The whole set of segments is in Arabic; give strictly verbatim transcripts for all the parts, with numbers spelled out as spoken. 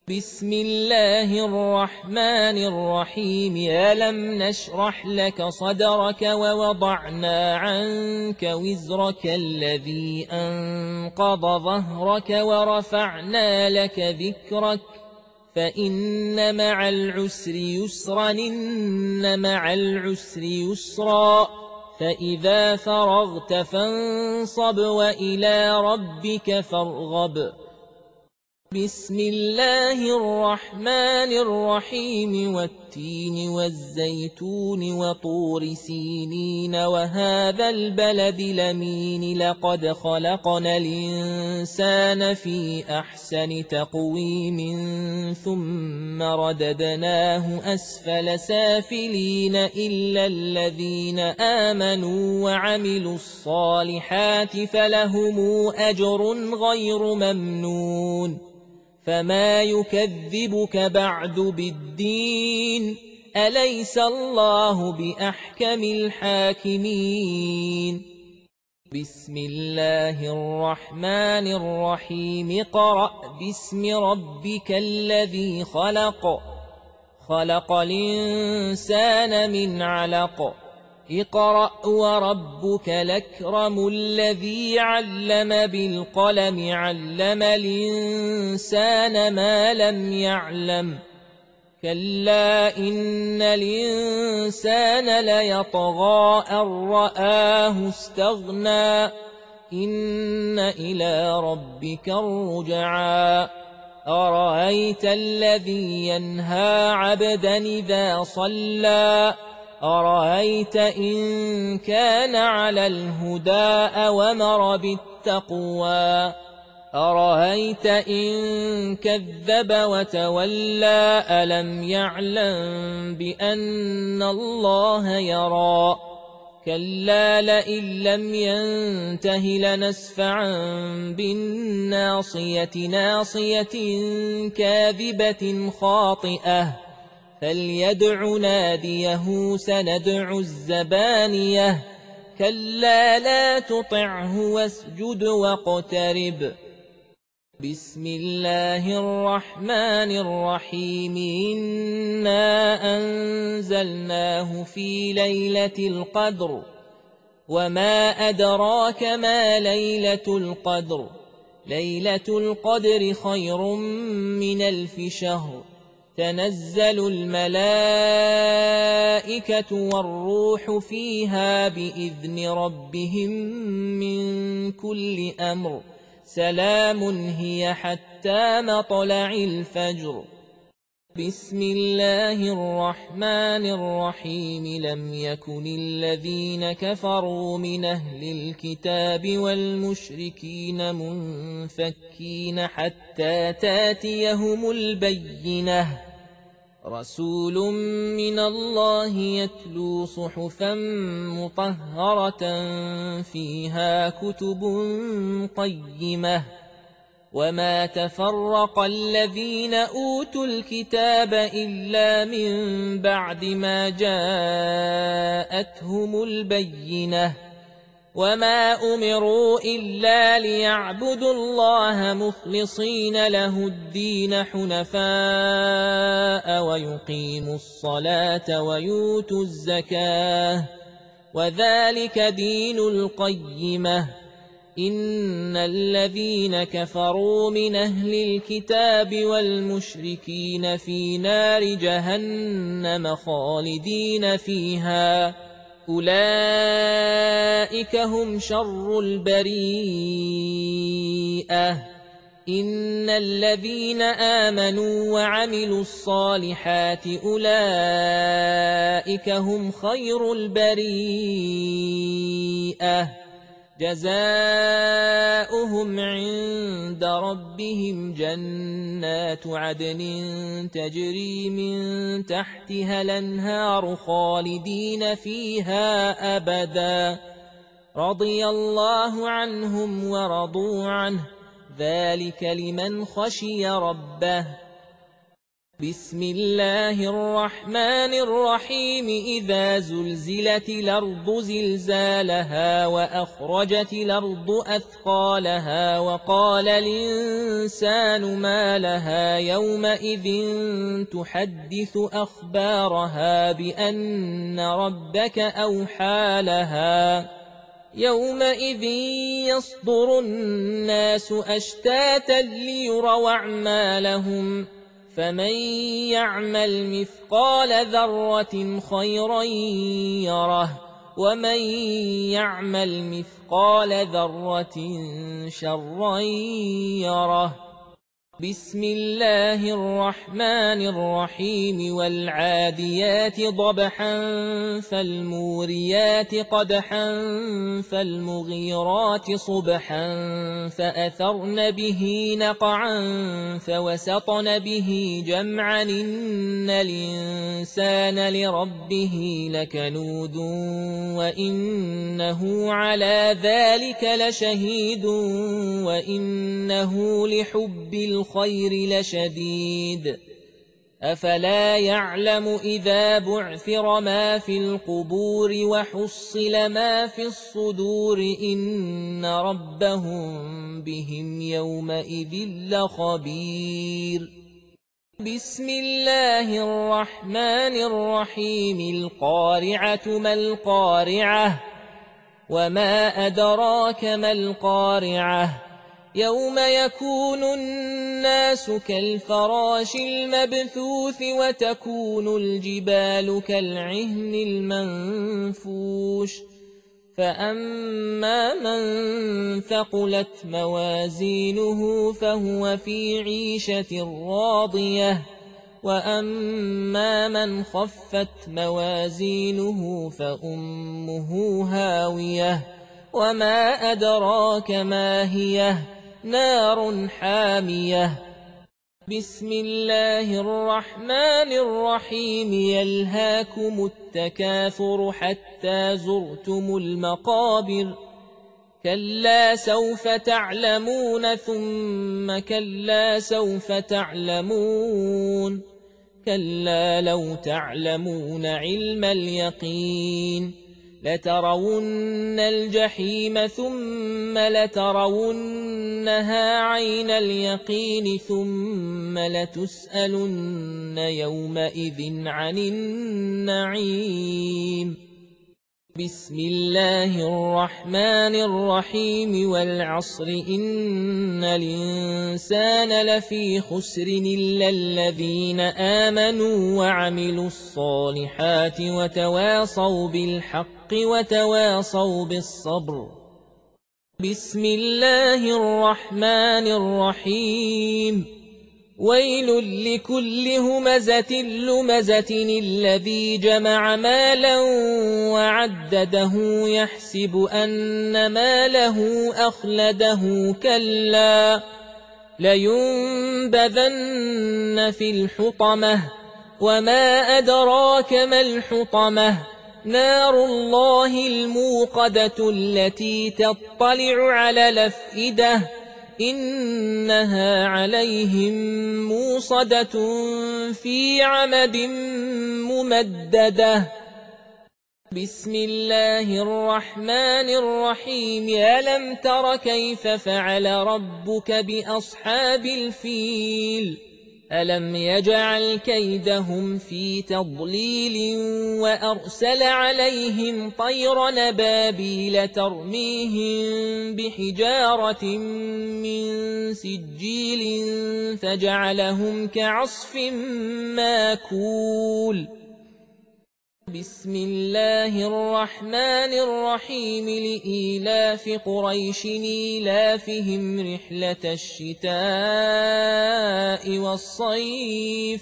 بسم الله الرحمن الرحيم. ألم نشرح لك صدرك ووضعنا عنك وزرك الذي أنقض ظهرك ورفعنا لك ذكرك فإن مع العسر يسرا إن مع العسر يسرا فإذا فرغت فانصب وإلى ربك فارغب. بسم الله الرحمن الرحيم. والتين والزيتون وطور سينين وهذا البلد الأمين لقد خلقنا الإنسان في أحسن تقويم ثم رددناه أسفل سافلين إلا الذين آمنوا وعملوا الصالحات فلهم أجر غير ممنون. فما يكذبك بعد بالدين أليس الله بأحكم الحاكمين. بسم الله الرحمن الرحيم. اقرأ باسم ربك الذي خلق خلق الإنسان من علق اقرأ وربك الأكرم الذي علم بالقلم علم الإنسان ما لم يعلم كلا إن الإنسان ليطغى أن رآه استغنى إن إلى ربك الرجعى. أرأيت الذي ينهى عبدا إذا صلى أرأيت إن كان على الهدى أومر بالتقوى أرأيت إن كذب وتولى ألم يعلم بأن الله يرى كلا لئن لم ينته لنسفعا بالناصية ناصية كاذبة خاطئة فليدع ناديه سندع الزبانية كلا لا تطعه واسجد واقترب. بسم الله الرحمن الرحيم. إنا أنزلناه في ليلة القدر وما أدراك ما ليلة القدر ليلة القدر خير من ألف شهر تنزل الملائكة والروح فيها بإذن ربهم من كل أمر سلام هي حتى مطلع الفجر. بسم الله الرحمن الرحيم. لم يكن الذين كفروا من أهل الكتاب والمشركين منفكين حتى تاتيهم البينة رسول من الله يتلو صحفا مطهرة فيها كتب قيمة وما تفرق الذين أوتوا الكتاب إلا من بعد ما جاءتهم البينة وما أمروا إلا ليعبدوا الله مخلصين له الدين حنفاء ويقيموا الصلاة ويؤتوا الزكاة وذلك دين القيمة. إن الذين كفروا من أهل الكتاب والمشركين في نار جهنم خالدين فيها أولئك هم شر البريئة. إن الذين آمنوا وعملوا الصالحات أولئك هم خير البريئة جزاؤهم عند ربهم جنات عدن تجري من تحتها الأنهار خالدين فيها أبدا رضي الله عنهم ورضوا عنه ذلك لمن خشي ربه. بسم الله الرحمن الرحيم إذا زلزلت الأرض زلزالها وأخرجت الأرض أثقالها وقال الإنسان ما لها يومئذ تحدث أخبارها بأن ربك أوحى لها يومئذ يصدر الناس أشتاتا ليروا أعمالهم فمن يعمل مثقال ذرة خيرا يره ومن يعمل مثقال ذرة شرا يره بسم الله الرحمن الرحيم والعاديات ضبحا فالموريات قدحا فالمغيرات صبحا فأثرن به نقعا فوسطن به جمعا إن الإنسان لربه لكنود وإنه على ذلك لشهيد وإنه لحب الخير الخير لشديد أفلا يعلم إذا بعثر ما في القبور وحصل ما في الصدور إن ربهم بهم يومئذ لخبير بسم الله الرحمن الرحيم القارعة ما القارعة وما أدراك ما القارعة يوم يكون الناس كالفراش المبثوث وتكون الجبال كالعهن المنفوش فأما من ثقلت موازينه فهو في عيشة راضية وأما من خفت موازينه فأمه هاوية وما أدراك ما هي نار حامية بسم الله الرحمن الرحيم يلهاكم التكاثر حتى زرتم المقابر كلا سوف تعلمون ثم كلا سوف تعلمون كلا لو تعلمون علم اليقين لترون الجحيم ثم لترونها عين اليقين ثم لتسألن يومئذ عن النعيم بسم الله الرحمن الرحيم والعصر إن الإنسان لفي خسر إلا الذين آمنوا وعملوا الصالحات وتواصوا بالحق وتواصوا بالصبر بسم الله الرحمن الرحيم ويل لكل همزة لمزة الذي جمع مالا وعدده يحسب أن ماله أخلده كلا لينبذن في الحطمة وما أدراك ما الحطمة نار الله الموقدة التي تطلع على الأفئدة إنها عليهم موصدة في عمد ممددة بسم الله الرحمن الرحيم ألم تر كيف فعل ربك بأصحاب الفيل ألم يجعل كيدهم في تضليل وأرسل عليهم طير نبابيل ترميهم بحجارة من سجيل فجعلهم كعصف ماكول بسم الله الرحمن الرحيم لإيلاف قريش إيلافهم رحلة الشتاء والصيف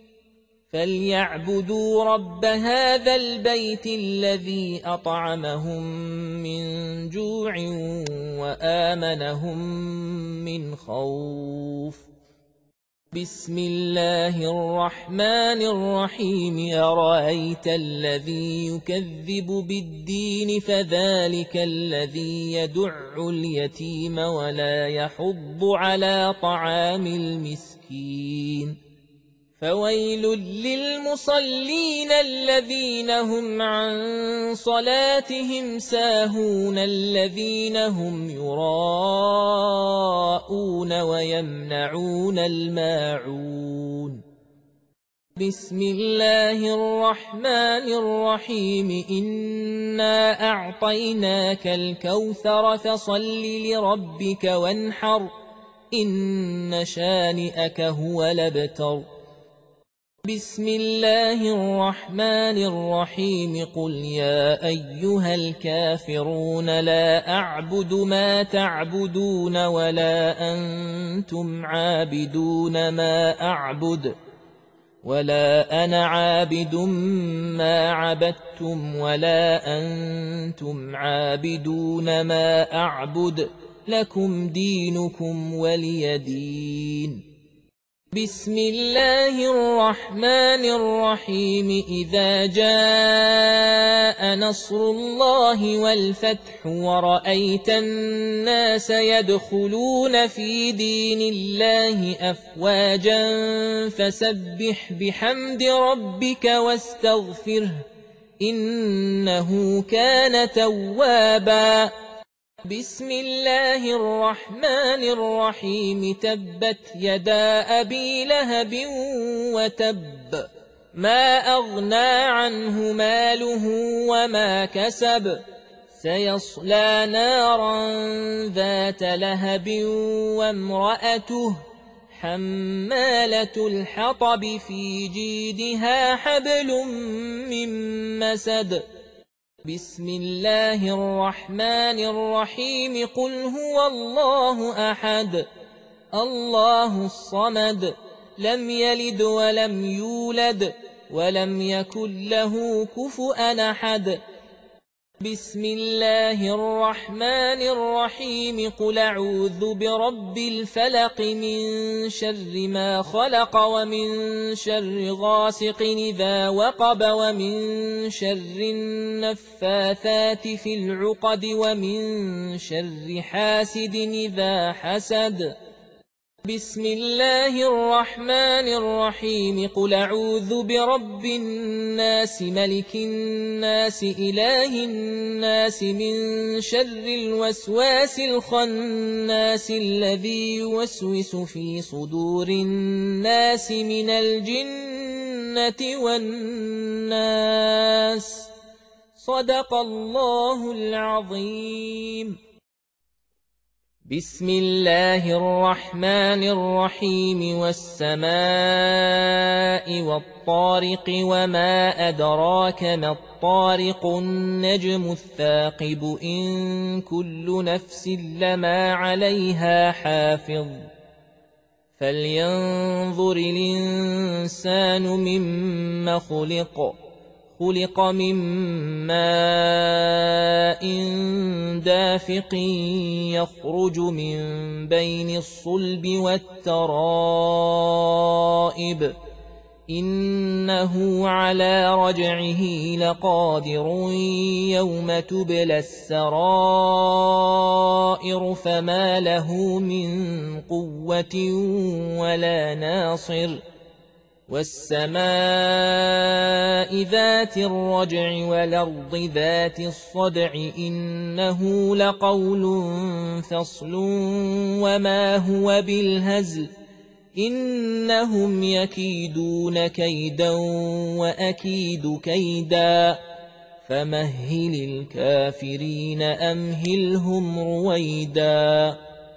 فليعبدوا رب هذا البيت الذي أطعمهم من جوع وآمنهم من خوف بسم الله الرحمن الرحيم أرأيت الذي يكذب بالدين فذلك الذي يدع اليتيم ولا يحض على طعام المسكين فويل للمصلين الذين هم عن صلاتهم ساهون الذين هم يراءون ويمنعون الماعون بسم الله الرحمن الرحيم إنا أعطيناك الكوثر فصل لربك وانحر إن شانئك هو الأبتر بسم الله الرحمن الرحيم قل يا أيها الكافرون لا أعبد ما تعبدون ولا أنتم عابدون ما أعبد ولا أنا عابد ما عبدتم ولا أنتم عابدون ما أعبد لكم دينكم ولي دين بسم الله الرحمن الرحيم إذا جاء نصر الله والفتح ورأيت الناس يدخلون في دين الله أفواجا فسبح بحمد ربك واستغفره إنه كان توابا بسم الله الرحمن الرحيم تبت يدا أبي لهب وتب ما أغنى عنه ماله وما كسب سيصلى نارا ذات لهب وامرأته حمالة الحطب في جيدها حبل من مسد بسم الله الرحمن الرحيم قل هو الله أحد الله الصمد لم يلد ولم يولد ولم يكن له كفؤا أحد بسم الله الرحمن الرحيم قل أعوذ برب الفلق من شر ما خلق ومن شر غاسق إذا وقب ومن شر النفاثات في العقد ومن شر حاسد إذا حسد بسم الله الرحمن الرحيم قل أعوذ برب الناس ملك الناس إله الناس من شر الوسواس الخناس الذي يوسوس في صدور الناس من الجنة والناس صدق الله العظيم بسم الله الرحمن الرحيم والسماء والطارق وما أدراك ما الطارق النجم الثاقب إن كل نفس لما عليها حافظ فلينظر الإنسان مما خلق خلق من ماء دافق يخرج من بين الصلب والترائب إنه على رجعه لقادر يوم تبلى السرائر فما له من قوة ولا ناصر والسماء ذات الرجع والأرض ذات الصدع إنه لقول فصل وما هو بالهزل إنهم يكيدون كيدا وأكيد كيدا فمهل الكافرين أمهلهم رويدا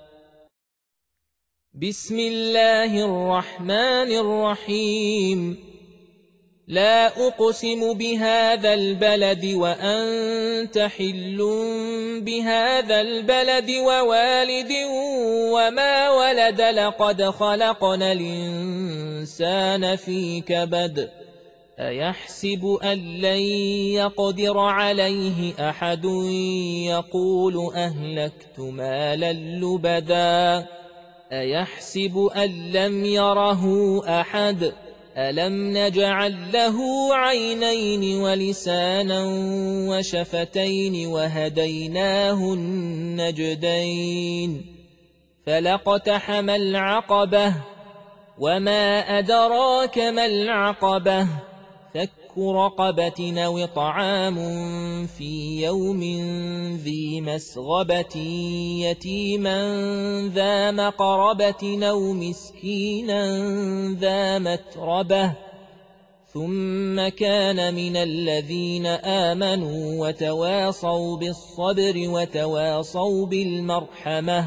بسم الله الرحمن الرحيم لا أقسم بهذا البلد وأنت حل بهذا البلد ووالد وما ولد لقد خلقنا الإنسان في كبد أيحسب أن لن يقدر عليه أحد يقول أهلكت مالا لبدا أيحسب أن لم يره أحد ألم نجعل له عينين ولسانا وشفتين وهديناه النجدين فلاقتحم العقبة وما أدراك ما العقبة فك رقبة أو طعام في يوم ذي مسغبة يتيما ذا مقربة أو مسكينا ذا متربة ثم كان من الذين آمنوا وتواصوا بالصبر وتواصوا بالمرحمة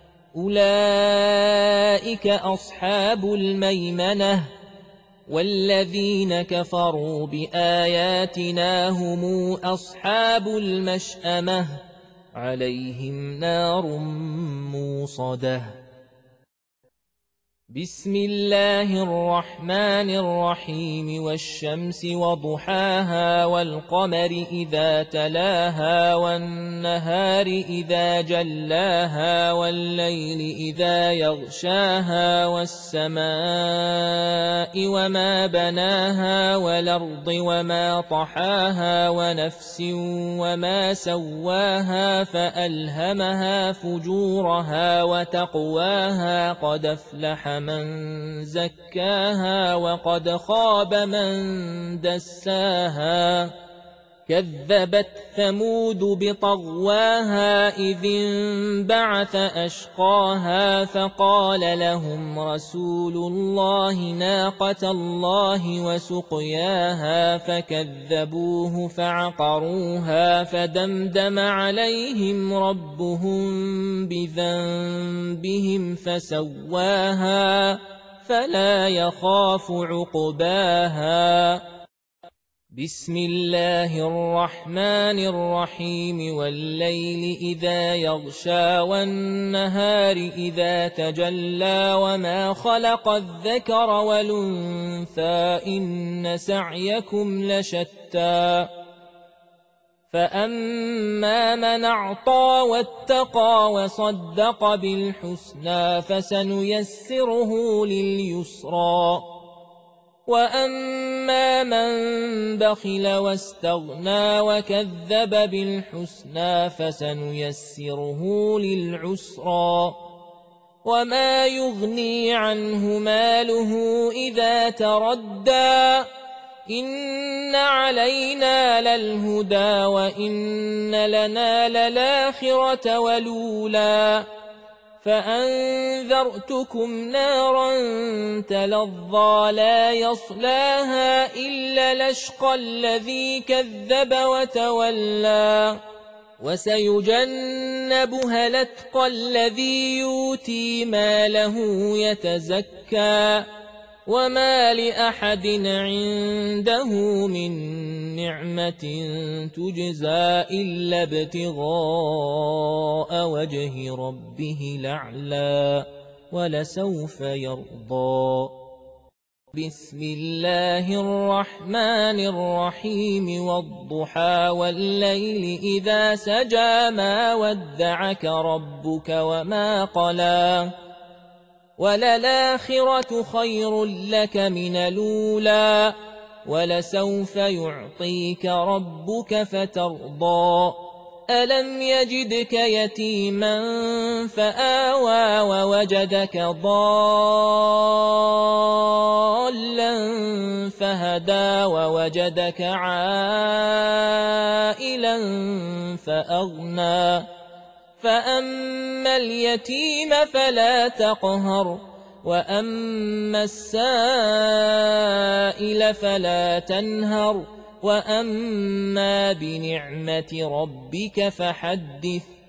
أولئك أصحاب الميمنة والذين كفروا بآياتنا هم أصحاب المشأمة عليهم نار موصدة. بسم الله الرحمن الرحيم والشمس وضحاها والقمر إذا تلاها والنهار إذا جلاها والليل إذا يغشاها والسماء وما بناها والأرض وما طحاها ونفس وما سواها فألهمها فجورها وتقواها قد أفلح من زكاها وقد خاب من دساها كذبت ثمود بطغواها إذ انبعث أشقاها فقال لهم رسول الله ناقة الله وسقياها فكذبوه فعقروها فدمدم عليهم ربهم بذنبهم فسواها فلا يخاف عقباها. بسم الله الرحمن الرحيم والليل إذا يغشى والنهار إذا تجلى وما خلق الذكر والأنثى إن سعيكم لشتى فأما من أعطى واتقى وصدق بالحسنى فسنيسره لليسرى وأما من بخل واستغنى وكذب بالحسنى فسنيسره للعسرى وما يغني عنه ماله إذا تردى إن علينا للهدى وإن لنا للآخرة والأولى فأنذرتكم نارا تلظى لا يصلاها إلا الأشقى الذي كذب وتولى وسيجنبها الأتقى الذي يؤتي ماله يتزكى وما لأحد عنده من نعمة تجزى إلا ابتغاء وجه ربه الأعلى ولسوف يرضى. بسم الله الرحمن الرحيم والضحى والليل إذا سجى ما ودعك ربك وما قلى وللآخرة خير لك من الأولى ولسوف يعطيك ربك فترضى ألم يجدك يتيما فآوى ووجدك ضالا فهدى ووجدك عائلا فأغنى فأما اليتيم فلا تقهر وأما السائل فلا تنهر وأما بنعمة ربك فحدث